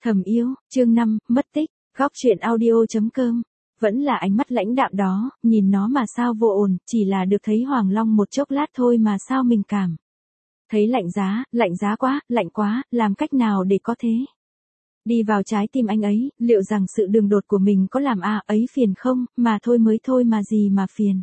Thầm yêu, chương 5, mất tích, góc truyện audio.com. Vẫn là ánh mắt lãnh đạm đó, nhìn nó mà sao vô ổn, chỉ là được thấy Hoàng Long một chốc lát thôi mà sao mình cảm. Thấy lạnh giá quá, làm cách nào để có thế? Đi vào trái tim anh ấy, liệu rằng sự đường đột của mình có làm ấy phiền không, mà thôi mới thôi mà gì mà phiền.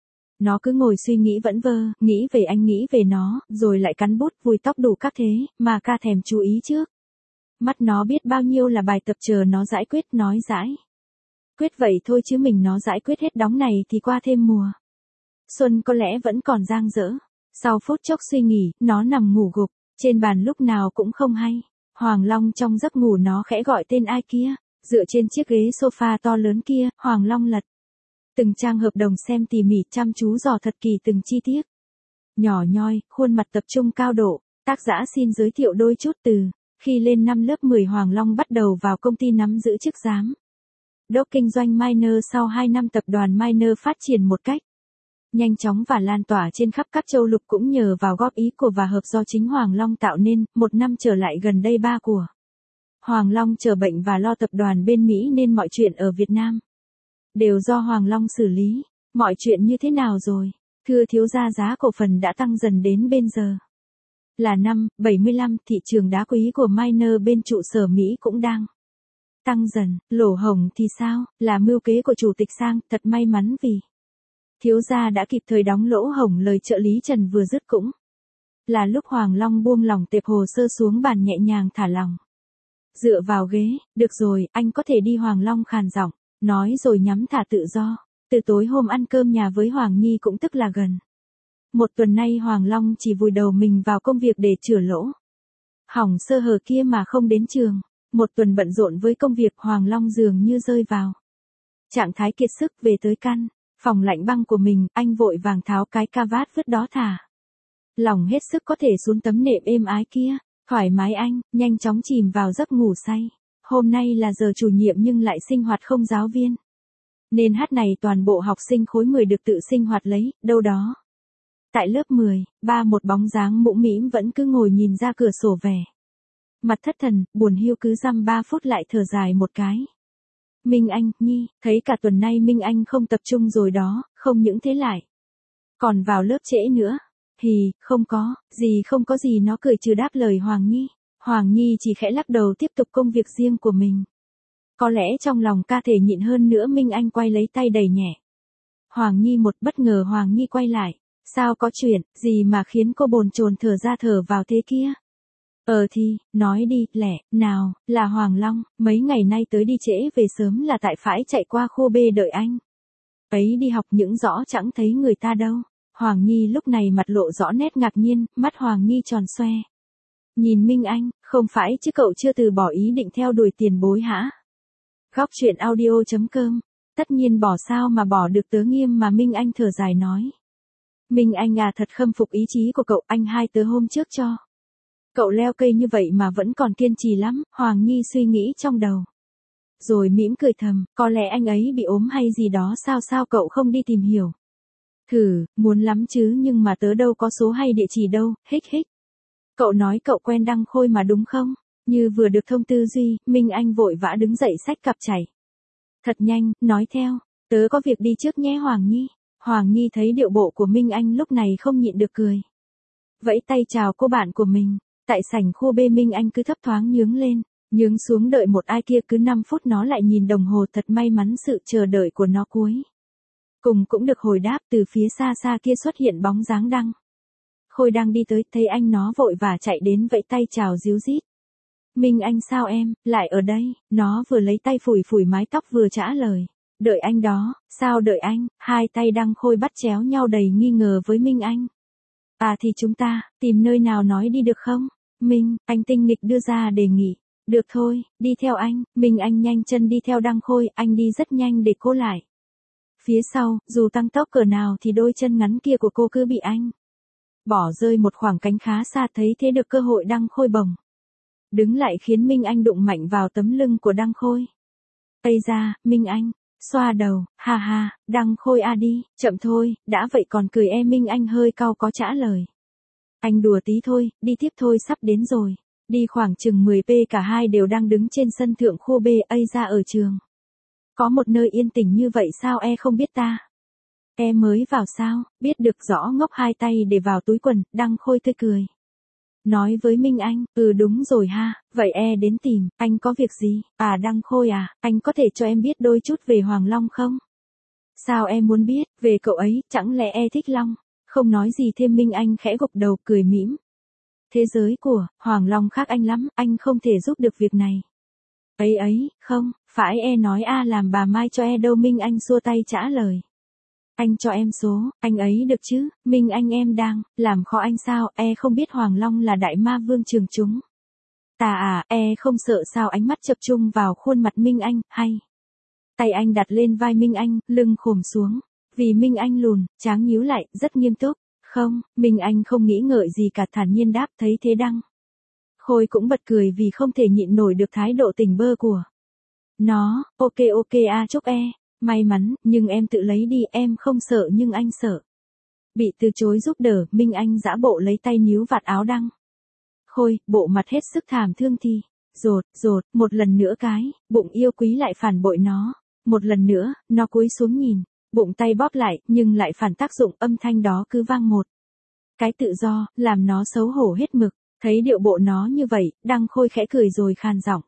Nó cứ ngồi suy nghĩ vẩn vơ, nghĩ về anh nghĩ về nó, rồi lại cắn bút vùi tóc đủ các thế, mà ca thèm chú ý trước. Mắt nó biết bao nhiêu là bài tập chờ nó giải quyết nói giải. Quyết vậy thôi chứ mình nó giải quyết hết đóng này thì qua thêm mùa xuân có lẽ vẫn còn dang dở. Sau phút chốc suy nghĩ, nó nằm ngủ gục, trên bàn lúc nào cũng không hay. Hoàng Long trong giấc ngủ nó khẽ gọi tên ai kia, dựa trên chiếc ghế sofa to lớn kia, Hoàng Long lật từng trang hợp đồng xem tỉ mỉ, chăm chú dò thật kỳ từng chi tiết. Nhỏ nhoi, khuôn mặt tập trung cao độ, tác giả xin giới thiệu đôi chút từ. Khi lên năm lớp 10 Hoàng Long bắt đầu vào công ty nắm giữ chức giám đốc kinh doanh Minor. Sau 2 năm tập đoàn Minor phát triển một cách nhanh chóng và lan tỏa trên khắp các châu lục cũng nhờ vào góp ý của và hợp do chính Hoàng Long tạo nên. Một năm trở lại gần đây ba của Hoàng Long trở bệnh và lo tập đoàn bên Mỹ nên mọi chuyện ở Việt Nam đều do Hoàng Long xử lý. Mọi chuyện như thế nào rồi? Thưa thiếu gia, giá cổ phần đã tăng dần đến bên giờ là 5,75, thị trường đá quý của Minor bên trụ sở Mỹ cũng đang tăng dần. Lỗ hổng thì sao? Là mưu kế của chủ tịch Sang, thật may mắn vì thiếu gia đã kịp thời đóng lỗ hổng. Lời trợ lý Trần vừa dứt cũng là lúc Hoàng Long buông lỏng tệp hồ sơ xuống bàn, nhẹ nhàng thả lòng dựa vào ghế. Được rồi, anh có thể đi. Hoàng Long khàn giọng nói rồi nhắm thả tự do. Từ tối hôm ăn cơm nhà với Hoàng Nhi cũng tức là gần một tuần nay Hoàng Long chỉ vùi đầu mình vào công việc để chữa lỗ hỏng sơ hở kia mà không đến trường. Một tuần bận rộn với công việc, Hoàng Long dường như rơi vào trạng thái kiệt sức. Về tới căn phòng lạnh băng của mình, anh vội vàng tháo cái ca vát vứt đó, thả lòng hết sức có thể xuống tấm nệm êm ái kia. Thoải mái anh, nhanh chóng chìm vào giấc ngủ say. Hôm nay là giờ chủ nhiệm nhưng lại sinh hoạt không giáo viên, nên hát này toàn bộ học sinh khối 10 được tự sinh hoạt lấy. Đâu đó tại lớp 10, một bóng dáng mũm mĩm vẫn cứ ngồi nhìn ra cửa sổ, vẻ mặt thất thần, buồn hiu. Cứ dăm 3 phút lại thở dài một cái. Minh Anh, Nhi, thấy cả tuần nay Minh Anh không tập trung rồi đó. Không những thế lại còn vào lớp trễ nữa. Hì, không có gì, nó cười trừ đáp lời Hoàng Nhi. Hoàng Nhi chỉ khẽ lắc đầu tiếp tục công việc riêng của mình. Có lẽ trong lòng ca thể nhịn hơn nữa. Minh Anh quay lấy tay đẩy nhẹ Hoàng Nhi một. Bất ngờ Hoàng Nhi quay lại. Sao, có chuyện gì mà khiến cô bồn chồn thở ra thở vào thế kia? Thì, nói đi, lẹ, nào, là Hoàng Long, mấy ngày nay tới đi trễ về sớm là tại phải chạy qua khu B đợi anh ấy đi học, những rõ chẳng thấy người ta đâu. Hoàng Nhi lúc này mặt lộ rõ nét ngạc nhiên, mắt Hoàng Nhi tròn xoe nhìn Minh Anh. Không phải chứ cậu chưa từ bỏ ý định theo đuổi tiền bối hả? Góc truyện audio.com. Tất nhiên bỏ, sao mà bỏ được tớ nghiêm mà. Minh Anh thở dài nói. Minh Anh thật khâm phục ý chí của cậu. Anh hai tớ hôm trước cho cậu leo cây như vậy mà vẫn còn kiên trì lắm. Hoàng Nhi suy nghĩ trong đầu rồi mỉm cười thầm, có lẽ anh ấy bị ốm hay gì đó. Sao cậu không đi tìm hiểu thử? Muốn lắm chứ, nhưng mà tớ đâu có số hay địa chỉ đâu. Hích. Cậu nói cậu quen Đăng Khôi mà đúng không? Như vừa được thông tư duy, Minh Anh vội vã đứng dậy xách cặp chạy thật nhanh, nói theo, tớ có việc đi trước nhé Hoàng Nhi. Hoàng Nhi thấy điệu bộ của Minh Anh lúc này không nhịn được cười, vẫy tay chào cô bạn của mình. Tại sảnh khu B, Minh Anh cứ thấp thoáng nhướng lên, nhướng xuống đợi một ai kia. Cứ 5 phút nó lại nhìn đồng hồ. Thật may mắn sự chờ đợi của nó cuối cùng cũng được hồi đáp. Từ phía xa xa kia xuất hiện bóng dáng Đăng Khôi đang đi tới. Thấy anh nó vội vã chạy đến vẫy tay chào ríu rít. Minh Anh, sao em lại ở đây? Nó vừa lấy tay phủi mái tóc vừa trả lời. Đợi anh đó. Sao đợi anh? Hai tay Đăng Khôi bắt chéo nhau đầy nghi ngờ với Minh Anh. Thì chúng ta tìm nơi nào nói đi được không? Minh Anh tinh nghịch đưa ra đề nghị. Được thôi, đi theo anh. Minh Anh nhanh chân đi theo Đăng Khôi. Anh đi rất nhanh để cô lại phía sau. Dù tăng tốc cỡ nào thì đôi chân ngắn kia của cô cứ bị anh bỏ rơi một khoảng cách khá xa. Thấy thế được cơ hội, Đăng Khôi bồng đứng lại khiến Minh Anh đụng mạnh vào tấm lưng của Đăng Khôi. Ây da, Minh Anh xoa đầu, ha, Đăng Khôi đi, chậm thôi, đã vậy còn cười. Minh Anh hơi cau có trả lời. Anh đùa tí thôi, đi tiếp thôi, sắp đến rồi. Đi khoảng chừng 10 p cả hai đều đang đứng trên sân thượng khu B A ra ở trường. Có một nơi yên tĩnh như vậy sao không biết ta? Mới vào sao, biết được rõ ngốc hai tay để vào túi quần, Đăng Khôi tươi cười. Nói với Minh Anh, đúng rồi ha, vậy đến tìm, anh có việc gì? Đăng Khôi anh có thể cho em biết đôi chút về Hoàng Long không? Sao em muốn biết, về cậu ấy, chẳng lẽ thích Long? Không nói gì thêm Minh Anh khẽ gục đầu cười mỉm. Thế giới của Hoàng Long khác anh lắm, anh không thể giúp được việc này. Không, phải nói làm bà Mai cho đâu Minh Anh xua tay trả lời. Anh cho em số, anh ấy được chứ, Minh Anh em đang, làm khó anh sao, không biết Hoàng Long là đại ma vương trường chúng. Ta không sợ sao ánh mắt chập trung vào khuôn mặt Minh Anh, hay. Tay anh đặt lên vai Minh Anh, lưng khom xuống. Vì Minh Anh lùn, tráng nhíu lại, rất nghiêm túc. Không, Minh Anh không nghĩ ngợi gì cả thản nhiên đáp thấy thế Đăng Khôi cũng bật cười vì không thể nhịn nổi được thái độ tỉnh bơ của nó. Ok chúc may mắn, nhưng em tự lấy đi, em không sợ nhưng anh sợ. Bị từ chối giúp đỡ, Minh Anh giã bộ lấy tay níu vạt áo Đăng Khôi, bộ mặt hết sức thảm thương thì. Rột, một lần nữa cái, bụng yêu quý lại phản bội nó. Một lần nữa, nó cúi xuống nhìn, bụng tay bóp lại, nhưng lại phản tác dụng, âm thanh đó cứ vang một cái tự do, làm nó xấu hổ hết mực. Thấy điệu bộ nó như vậy, Đăng Khôi khẽ cười rồi khan giọng.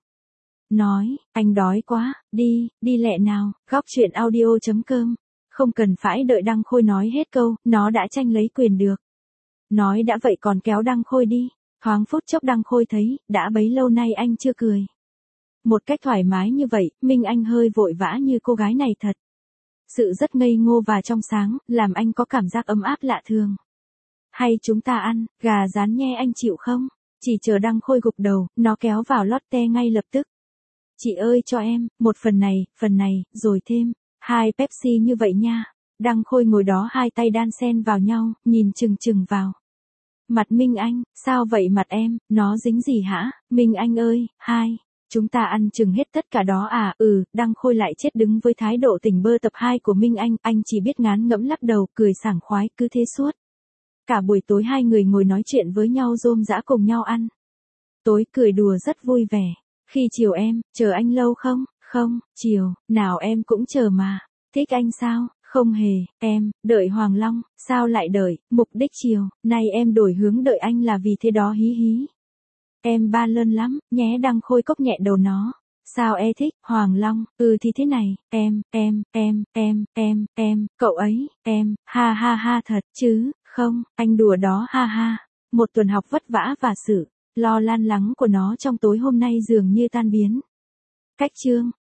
Nói, anh đói quá, đi lẹ nào, góc chuyện audio.com. Không cần phải đợi Đăng Khôi nói hết câu, nó đã tranh lấy quyền được. Nói đã vậy còn kéo Đăng Khôi đi. Thoáng phút chốc Đăng Khôi thấy, đã bấy lâu nay anh chưa cười. Một cách thoải mái như vậy, Minh Anh hơi vội vã như cô gái này thật. Sự rất ngây ngô và trong sáng, làm anh có cảm giác ấm áp lạ thường. Hay chúng ta ăn, gà rán nhe anh chịu không? Chỉ chờ Đăng Khôi gục đầu, nó kéo vào Lotte ngay lập tức. Chị ơi cho em, một phần này, rồi thêm 2 Pepsi như vậy nha. Đăng Khôi ngồi đó hai tay đan xen vào nhau, nhìn chừng vào mặt Minh Anh. Sao vậy mặt em, nó dính gì hả? Minh Anh ơi, chúng ta ăn chừng hết tất cả đó Đăng Khôi lại chết đứng với thái độ tỉnh bơ tập 2 của Minh Anh chỉ biết ngán ngẫm lắc đầu, cười sảng khoái, cứ thế suốt. Cả buổi tối hai người ngồi nói chuyện với nhau rôm rã cùng nhau ăn. Tối cười đùa rất vui vẻ. Khi chiều em, chờ anh lâu không? Không, chiều, nào em cũng chờ mà. Thích anh sao? Không hề, em, đợi Hoàng Long, sao lại đợi, mục đích chiều, nay em đổi hướng đợi anh là vì thế đó hí. Em ba lơn lắm, nhé Đăng Khôi cốc nhẹ đầu nó. Sao thích, Hoàng Long, thì thế này, cậu ấy, ha thật chứ, không, anh đùa đó ha. Một tuần học vất vả và sự lo lan lắng của nó trong tối hôm nay dường như tan biến. Cách chương